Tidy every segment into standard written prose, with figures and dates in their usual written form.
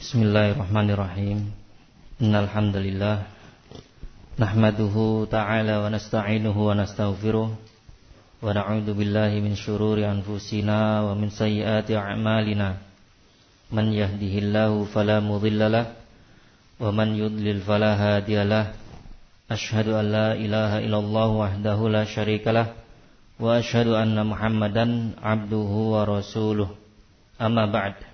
Bismillahirrahmanirrahim. Innal hamdalillah nahmaduhu ta'ala wa nasta'inuhu wa nastaghfiruh wa na'udzu billahi min syururi anfusina wa min sayyiati a'malina. Man yahdihillahu fala mudhillalah wa man yudlil fala hadiyalah. Asyhadu an la ilaha illallah wahdahu la syarikalah wa asyhadu anna Muhammadan abduhu wa rasuluh. Amma ba'd.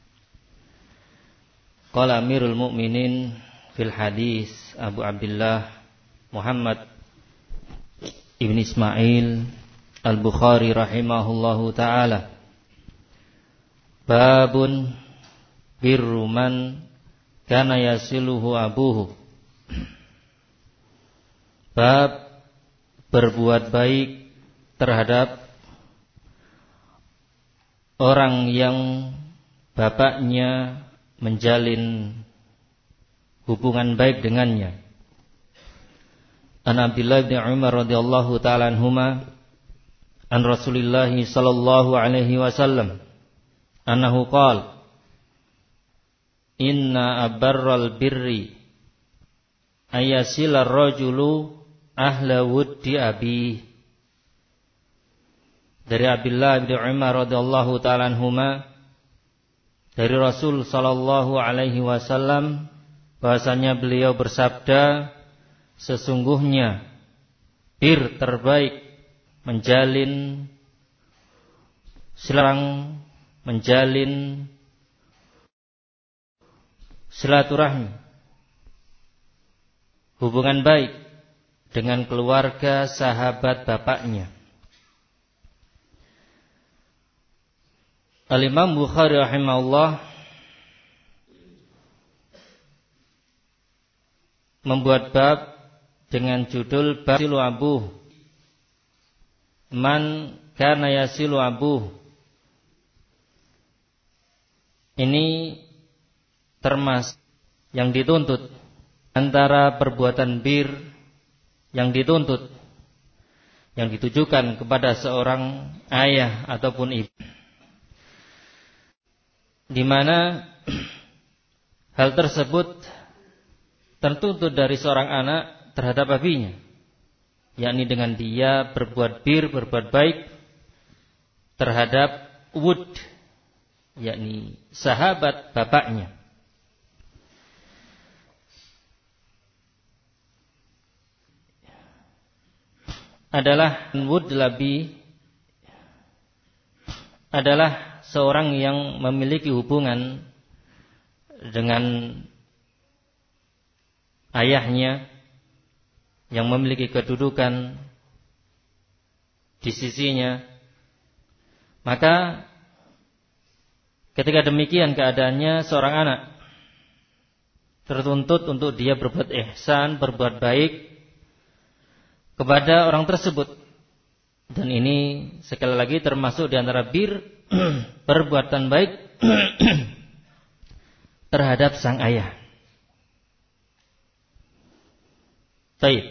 Qala Amirul Mukminin fil hadis Abu Abdullah Muhammad Ibn Ismail Al-Bukhari rahimahullahu ta'ala. Babun birru man kana yasiluhu abuhu. Bab berbuat baik terhadap orang yang bapaknya menjalin hubungan baik dengannya. An Abdullah bin Umar radhiyallahu ta'ala anhuma an Rasulillah sallallahu alaihi wasallam annahu qala inna abarral birri ayasila rajulu ahla wuddi abi. Dari Abdullah bin Umar radhiyallahu ta'ala anhuma dari Rasul sallallahu alaihi wasallam bahasanya beliau bersabda, sesungguhnya bir terbaik menjalin silaturahmi, hubungan baik dengan keluarga sahabat bapaknya. Al-Imam Bukhari rahimahullah membuat bab dengan judul Bab Yasilu Abuh. Man kana yasilu abuh. Ini termasuk yang dituntut antara perbuatan bir yang dituntut, yang ditujukan kepada seorang ayah ataupun ibu, di mana hal tersebut tertuntut dari seorang anak terhadap abinya, yakni dengan dia berbuat bir, berbuat baik terhadap wud, yakni sahabat bapaknya. Adalah wud labi, adalah seorang yang memiliki hubungan dengan ayahnya, yang memiliki kedudukan di sisinya. Maka ketika demikian keadaannya, seorang anak tertuntut untuk dia berbuat ihsan, berbuat baik kepada orang tersebut. Dan ini sekali lagi termasuk di antara bir, perbuatan baik terhadap sang ayah. Baik.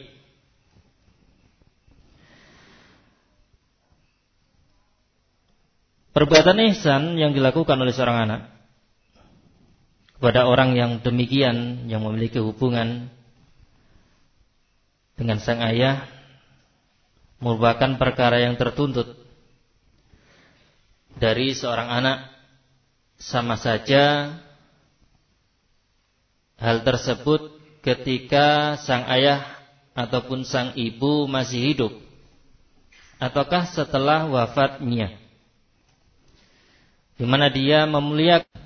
Perbuatan ihsan yang dilakukan oleh seorang anak kepada orang yang demikian, yang memiliki hubungan dengan sang ayah, merupakan perkara yang tertuntut dari seorang anak, sama saja hal tersebut ketika sang ayah ataupun sang ibu masih hidup ataukah setelah wafatnya, di mana dia memuliakan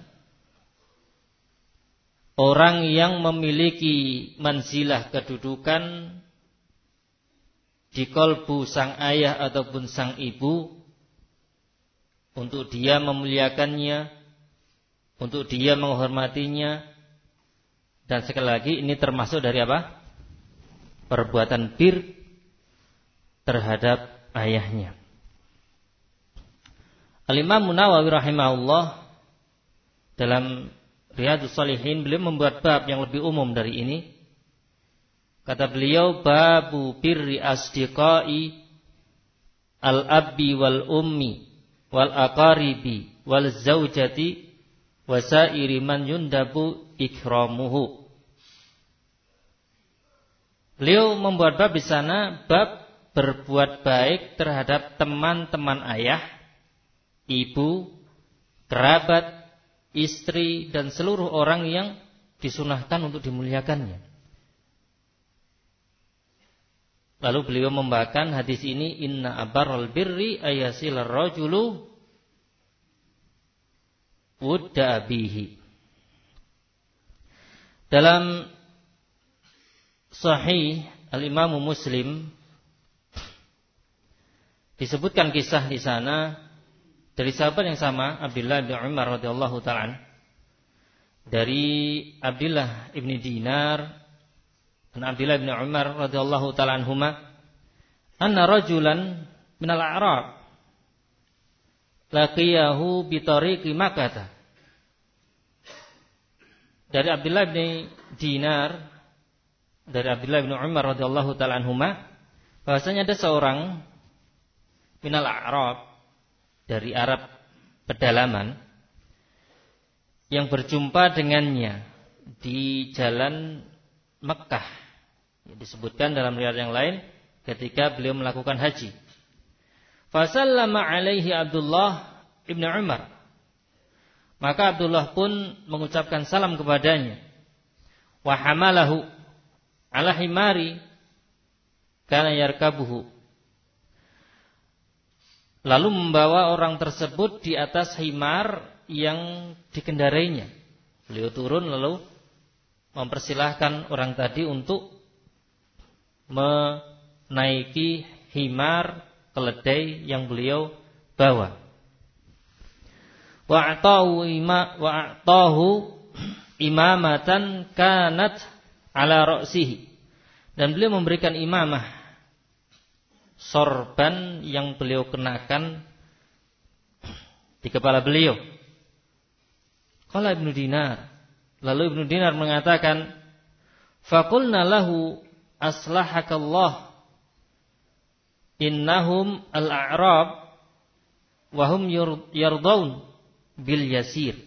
orang yang memiliki manzilah, kedudukan di kalbu sang ayah ataupun sang ibu, untuk dia memuliakannya, untuk dia menghormatinya. Dan sekali lagi ini termasuk dari apa? Perbuatan bir terhadap ayahnya. Al-Imam Nawawi rahimahullah dalam Riyadhus Shalihin beliau membuat bab yang lebih umum dari ini. Kata beliau, babu birri asdiqai al-abbi wal ummi wal aqaribi wal zaujati wasairi man yundabu ikramuhu. Beliau membuat bab di sana, bab berbuat baik terhadap teman-teman ayah, ibu, kerabat, istri, dan seluruh orang yang disunahkan untuk dimuliakannya. Lalu beliau membawakan hadis ini, inna abarral birri ayasilar rajulu wudda abihi. Dalam Sahih Al-Imam Muslim disebutkan kisah di sana dari sahabat yang sama, Abdullah bin Umar radhiyallahu ta'ala, dari Abdullah ibn Dinar dan Abdullah bin Umar radhiyallahu ta'ala anhuma, anna rajulan minal a'rab laqiyahu bi tariqi Makkah. Dari Abdullah bin Dinar, dari Abdullah bin Umar radhiyallahu ta'ala anhuma, bahwasanya ada seorang minal a'rab, dari Arab pedalaman, yang berjumpa dengannya di jalan Mekah. Disebutkan dalam riwayat yang lain ketika beliau melakukan haji. Fasallama alaihi Abdullah ibn Umar. Maka Abdullah pun mengucapkan salam kepadanya. Wa hamalahu ala himari kana yarkabuhu. Lalu membawa orang tersebut di atas himar yang dikendarainya. Beliau turun lalu mempersilahkan orang tadi untuk menaiki himar keledai yang beliau bawa. Wa'atahu imamatan kanat ala ra'sihi. Dan beliau memberikan imamah, sorban yang beliau kenakan di kepala beliau. Qala Ibnu Dinar. Lalu Ibnu Dinar mengatakan, faqulna lahu aslahakallah innahum al-a'rab wa hum yardaun bil yasir.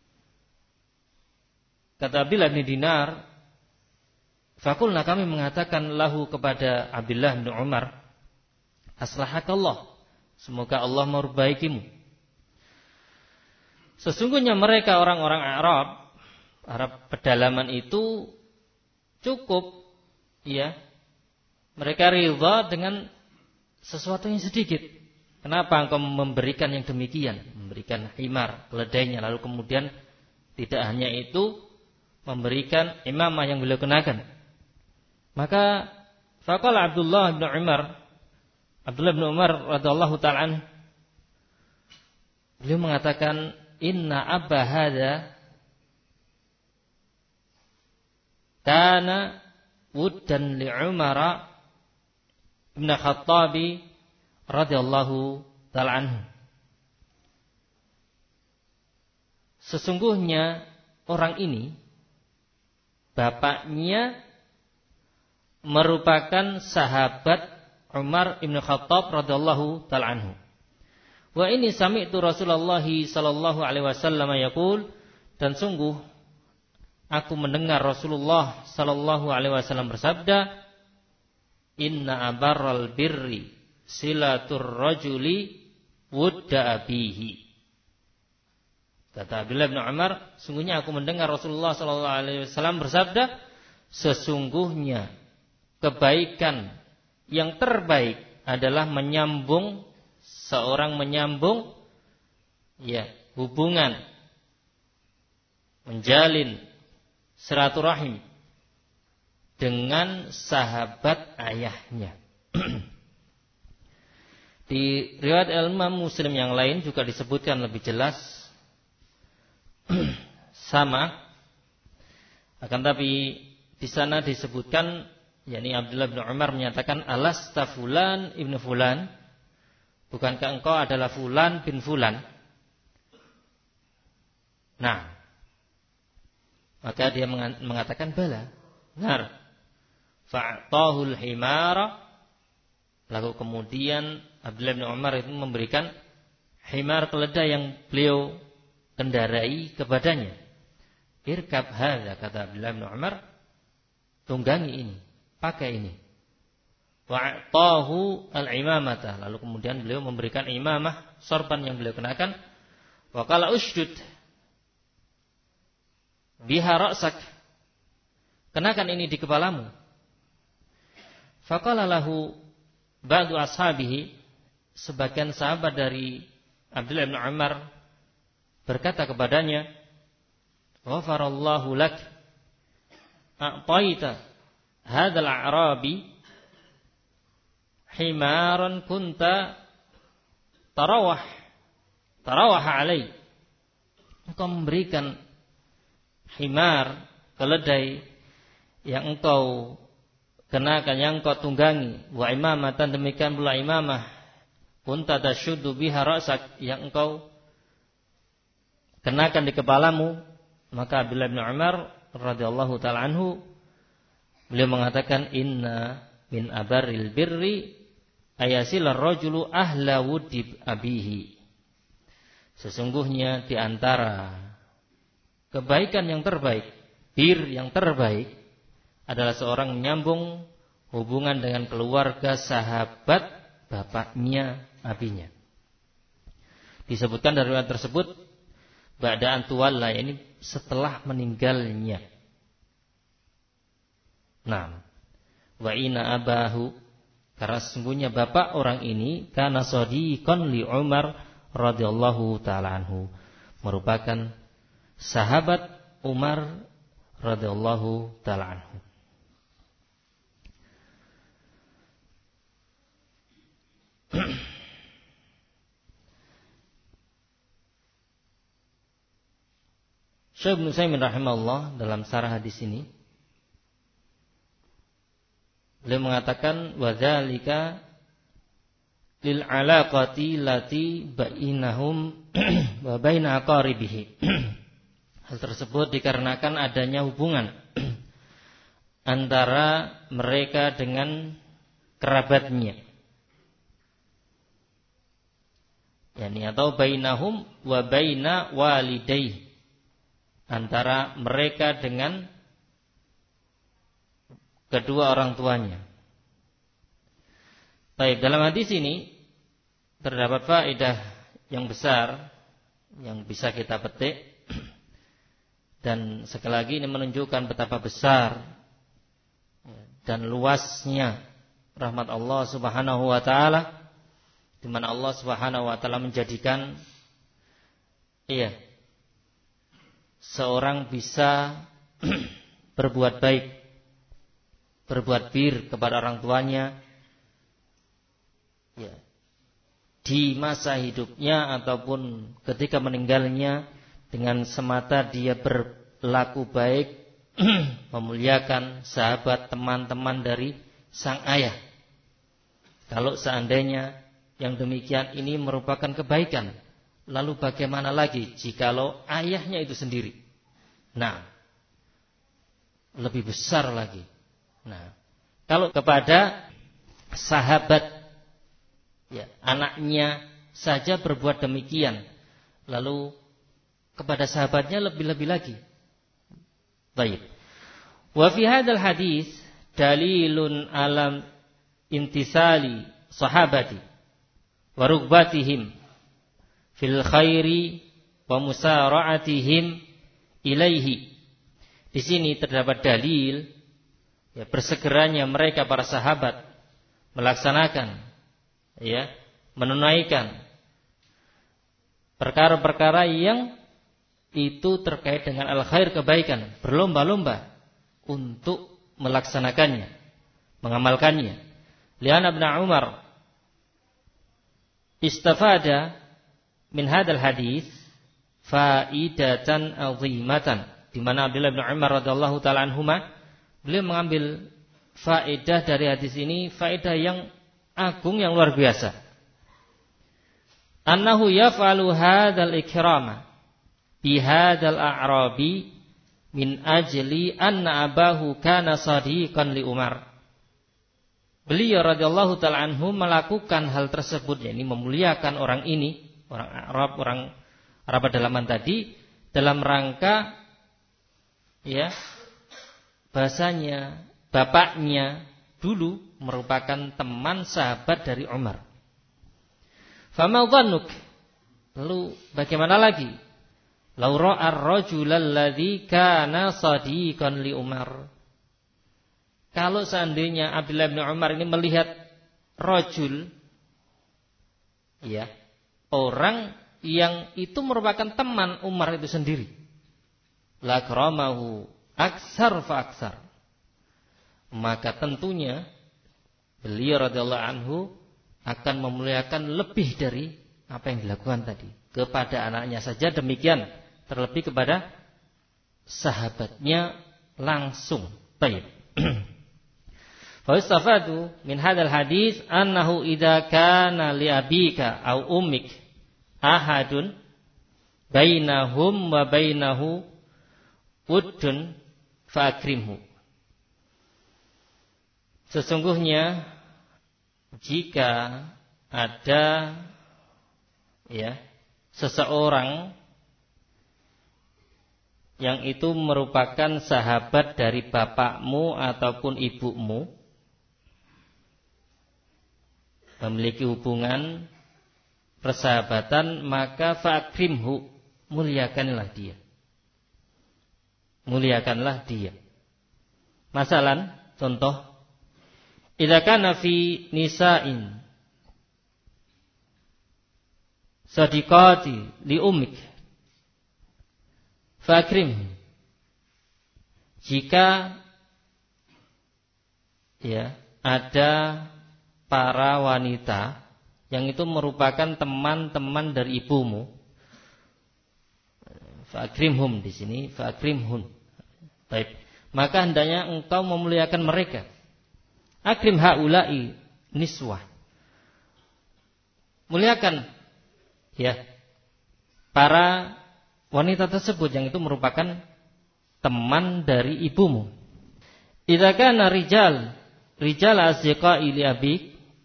Kata Abdullah bin Dinar, faqulna, kami mengatakan lahu kepada Abdullah bin Umar, aslahakallah, semoga Allah merbaikimu. Sesungguhnya mereka orang-orang Arab pedalaman itu cukup, ya, mereka ridha dengan sesuatu yang sedikit. Kenapa engkau memberikan yang demikian? Memberikan himar, keledainya, lalu kemudian tidak hanya itu, memberikan imamah yang beliau kenakan. Maka faqala Abdullah bin Umar radhiyallahu ta'ala, beliau mengatakan, inna abba hadza kana wuddan li Umar bin Khattab radhiyallahu ta'ala anhu. Sesungguhnya orang ini, bapaknya merupakan sahabat Umar bin Khattab radhiyallahu ta'ala anhu. Wa ini sami'tu Rasulullah sallallahu alaihi wasallam yaqul, dan sungguh aku mendengar Rasulullah sallallahu alaihi wasallam bersabda, inna abarral birri silatur rajuli wudda abihi. Kata Abdullah bin Umar, sungguhnya aku mendengar Rasulullah sallallahu alaihi wasallam bersabda, sesungguhnya kebaikan yang terbaik adalah menyambung, seorang menyambung, ya, hubungan, menjalin silaturahim dengan sahabat ayahnya. Di riwayat Imam Muslim yang lain juga disebutkan lebih jelas sama, akan tapi di sana disebutkan, yakni Abdullah bin Umar menyatakan, alasta fulan ibnu fulan, bukankah engkau adalah fulan bin fulan? Nah, maka dia mengatakan bala, benar. Fa'tahul himara, lalu kemudian Abdullah bin Umar itu memberikan himar keledai yang beliau kendarai kepadanya. Irkab hadza, kata Abdullah bin Umar, tunggangi ini, pakai ini. Wa'tahu al-imamata, lalu kemudian beliau memberikan imamah, sorban yang beliau kenakan. Wa qala ushdud biha ra'sak, kenakan ini di kepalamu. Faqala lahu ba'du ashabihi, sebagian sahabat dari Abdullah bin Umar berkata kepadanya, ghafarallahu lak, a'taita hadzal a'rabi himaran kunta tarawah alai. Engkau memberikan himar, keledai yang engkau kenakan, yang engkau tunggangi, wa imamatan, demikian pula imamah, kunta tasyuddu biha ra'sak, yang engkau kenakan di kepalamu. Maka Abdullah bin Umar radhiyallahu ta'ala anhu, beliau mengatakan, inna min abaril birri ayasilar rajulu ahla wudib abihi. Sesungguhnya di antara kebaikan yang terbaik, bir yang terbaik, adalah seorang menyambung hubungan dengan keluarga sahabat bapaknya abinya. Disebutkan dari riwayat tersebut, ba'da antuwalla, ini setelah meninggalnya. Nah, wa inna abahu, karena sesungguhnya bapak orang ini, kana sadiqan li Umar radhiyallahu ta'ala anhu, merupakan sahabat Umar radhiyallahu ta'ala anhu. Syekh Ibnu Utsaimin rahimahullah dalam syarah hadis ini, beliau mengatakan, wa dzalika lil alaqati lati bainahum wa baina aqaribihi. Hal tersebut dikarenakan adanya hubungan antara mereka dengan kerabatnya, yakni atau bainahum wa baina walidayhi, antara mereka dengan kedua orang tuanya. Baik, dalam hadis ini terdapat faedah yang besar yang bisa kita petik, dan sekali lagi ini menunjukkan betapa besar dan luasnya rahmat Allah Subhanahu wa taala, di mana Allah Subhanahu wa taala menjadikan seorang bisa berbuat baik, berbuat bir kepada orang tuanya, di masa hidupnya ataupun ketika meninggalnya, dengan semata dia berlaku baik, memuliakan sahabat, teman-teman dari sang ayah. Kalau seandainya yang demikian ini merupakan kebaikan, lalu bagaimana lagi jikalau ayahnya itu sendiri? Nah, lebih besar lagi. Nah, kalau kepada sahabat, anaknya saja berbuat demikian, lalu kepada sahabatnya lebih-lebih lagi. Baik. Wa fi hadzal hadis dalilun alam intisali sahabati wa rugbatihim fil khairi wa musara'atihim ilaihi. Di sini terdapat dalil bersegeranya mereka para sahabat melaksanakan, menunaikan perkara-perkara yang itu terkait dengan al-khair, kebaikan, berlomba-lomba untuk melaksanakannya, mengamalkannya. Li'anna Ibnu Umar istafada min hadzal hadis faidatan azimatan, di mana Abdullah bin Umar radhiyallahu taala anhuma, beliau mengambil faedah dari hadis ini, faedah yang agung, yang luar biasa. Annahu yaf'alu hadzal ikrama bi hadzal a'rabi min ajli anna abahu kana sadiqan li Umar. Beliau radhiyallahu taala anhu melakukan hal tersebut, yakni memuliakan orang ini, orang Arab, orang Para pedalaman tadi dalam rangka ya bahasanya bapaknya dulu merupakan teman sahabat dari Umar. Fama dhannuk? Lalu bagaimana lagi? Lau ra'a ar-rajul alladzi kana sadiqan li Umar. Kalau seandainya Abdullah bin Umar ini melihat rajul, ya, orang yang itu merupakan teman Umar itu sendiri, la karamahu aksar fa aksar, maka tentunya beliau radhiyallahu anhu akan memuliakan lebih dari apa yang dilakukan tadi kepada anaknya saja, demikian terlebih kepada sahabatnya langsung. Baik. Fa istafadu min hadzal hadis annahu idza kana li abika au ummik ahadun bainahum wa bainahu uddun fa akrimhu. Sesungguhnya jika ada ya seseorang yang itu merupakan sahabat dari bapakmu ataupun ibumu, memiliki hubungan persahabatan, maka fa'akrimhu, muliakanlah dia. Muliakanlah dia. Masalan, contoh, idza kana fi nisa'in sadiqati li ummik fa'akrimhu. Jika ya ada para wanita yang itu merupakan teman-teman dari ibumu, fa'akrimhum di sini, fa'akrimhun. Baik, maka hendaknya engkau memuliakan mereka. Akrim haula'i niswah. Muliakan ya para wanita tersebut yang itu merupakan teman dari ibumu. Idza kana rijal asdiqai li abik,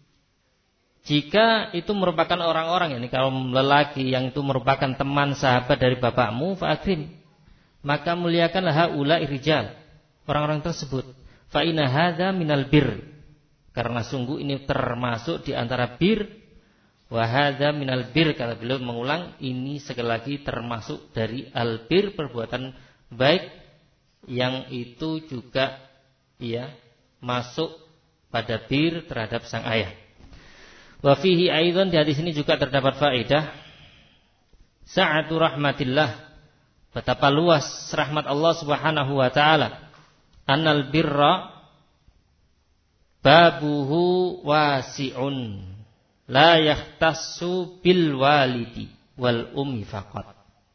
jika itu merupakan orang-orang, yani kaum lelaki yang itu merupakan teman sahabat dari bapakmu, fa'akrim, maka muliakanlah haula'i rijal, orang-orang tersebut. Fa inna hadza minal bir, karena sungguh ini termasuk di antara bir. Wa hadza minal bir, kata beliau mengulang, ini sekali lagi termasuk dari albir, perbuatan baik yang itu juga ya masuk pada bir terhadap sang ayah. Wa fihi aidan, di hadis ini juga terdapat faedah sa'atu rahmatillah, betapa luas rahmat Allah Subhanahu wa taala. Annal birra babuhu wasi'un la yahtassu bil walidi wal ummi faqat.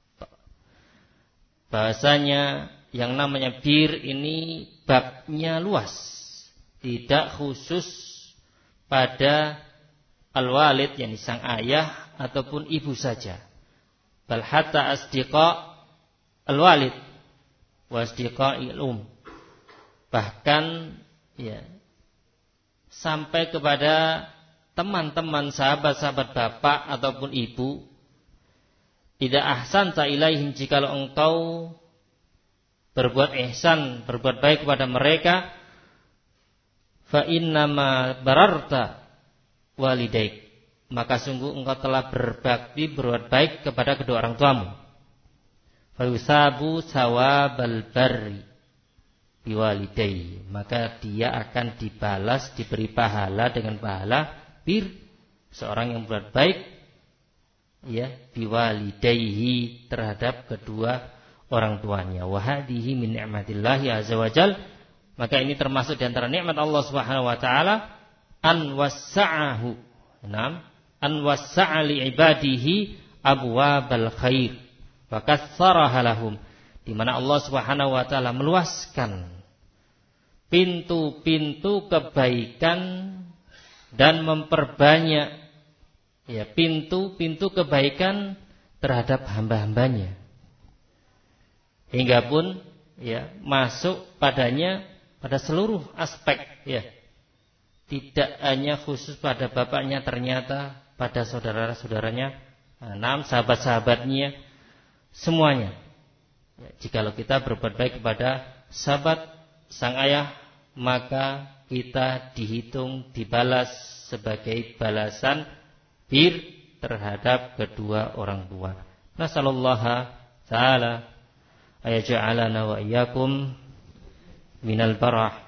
Bahasanya yang namanya bir ini babnya luas, tidak khusus pada al-walid, yakni sang ayah ataupun ibu saja. Bal hatta asdiqa al-walid wa asdiqai al-um. Bahkan ya sampai kepada teman-teman sahabat-sahabat bapak ataupun ibu. Idza ahsanta ilaihim, jikalau engkau berbuat ihsan, berbuat baik kepada mereka, fa innama bararta walidaik, maka sungguh engkau telah berbakti, berbuat baik kepada kedua orang tuamu. Fa yusabu sawabal barri biwalidai, maka dia akan dibalas, diberi pahala dengan pahala bir, seorang yang berbuat baik ya biwalidaihi, terhadap kedua orang tuanya. Wa hadhihi min ni'matillahi azza wajal, maka ini termasuk di antara nikmat Allah Subhanahu wa taala, an wassa'ahu, an wassa'a li ibadihi abwabal khair wa katsaraha lahum, di mana Allah Subhanahu wa taala meluaskan pintu-pintu kebaikan dan memperbanyak ya pintu-pintu kebaikan terhadap hamba-hambanya, hingga pun ya masuk padanya pada seluruh aspek ya, tidak hanya khusus pada bapaknya, ternyata pada saudara-saudaranya, sahabat-sahabatnya, semuanya. Jikalau kita berbuat baik kepada sahabat sang ayah, maka kita dihitung dibalas sebagai balasan bir terhadap kedua orang tua. Nasallallahu ta'ala ayaj'alana wa iyyakum minal barah.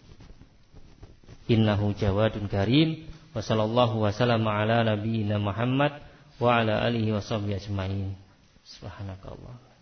Innahu jawadun karim. Wa sallallahu wa sallama ala nabiyyina Muhammad wa ala alihi wa sahbihi ajmain. Subhanakallah.